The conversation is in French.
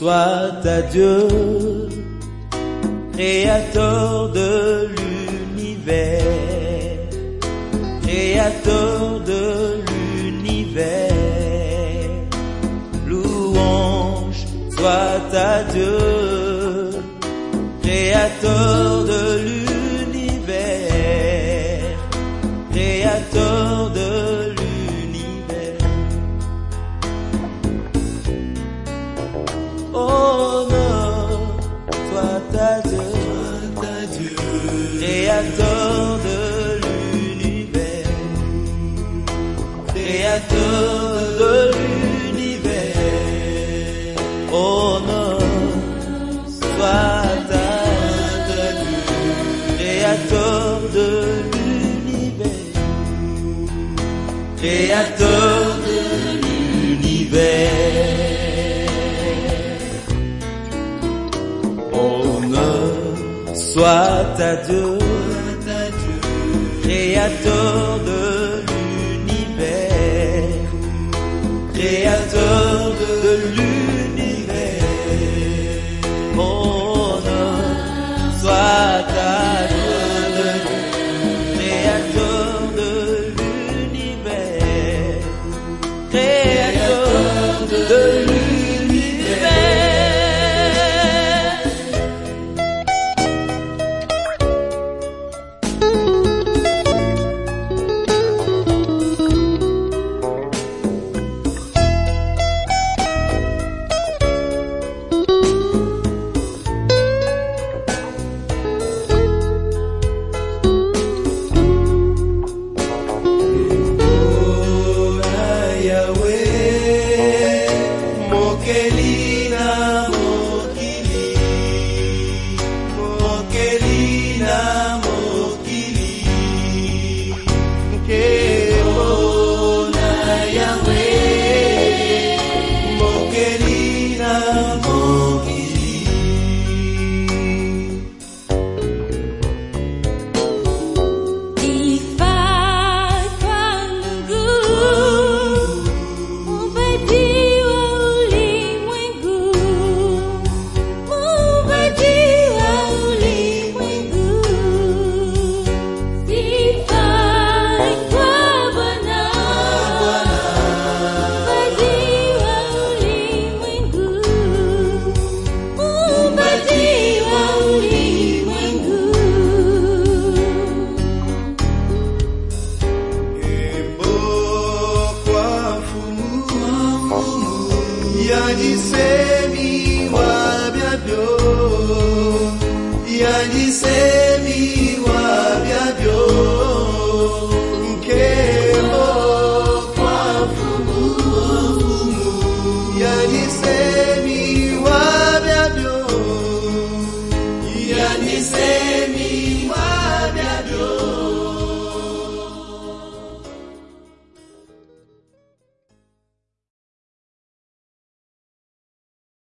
soit à Dieu, créateur de l'univers, créateur de l'univers. Louange soit à Dieu, créateur de l'univers, créateur de l'univers. Honneur soit à Dieu, créateur de l'univers, créateur de l'univers. Honneur soit à Dieu, créateur de l'univers, créateur de l'univers. Honneur soit à Dieu, créateur de l'univers, créateur de l'univers. Honneur soit à Dieu, créateur de l'univers, créateur de l'univers. Say